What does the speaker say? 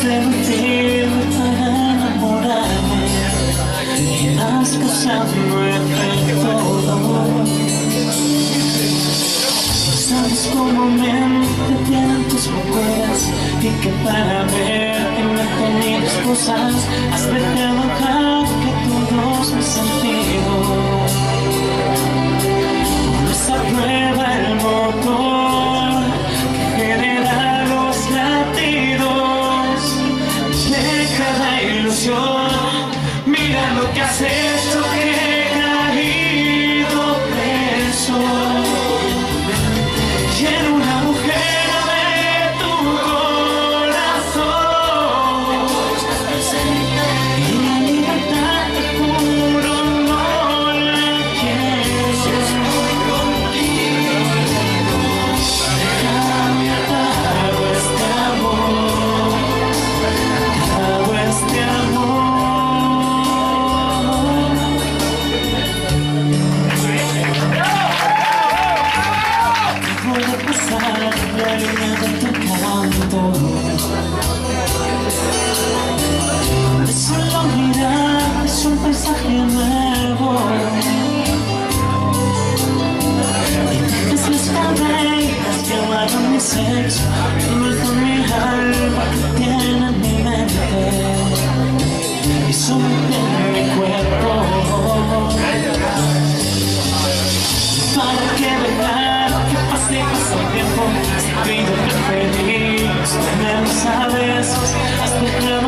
seducirme para enamorarme y vas causando efecto. Sabes cómo mente tienen tus locuras y que para verte me tenía excusas. Has dejado que todos mis sentidos. Esa prueba el motor que genera los latidos de cada ilusión. Mira lo que has hecho, que he caído preso. Quiero un agujero de tu corazón y la libertad, te juro, no la quiero. Déjame atado este amor, atado este amor. Voy a pasar la línea de tu canto, de solo mirar es un paisaje nuevo. Y dejas las cadenas que aguardan mi sexo, envuelto en mi alma que tiene en mi mente y someten mi cuerpo. Para que veas que pase el tiempo, si pido que feliz, tenemos a besos, has dejado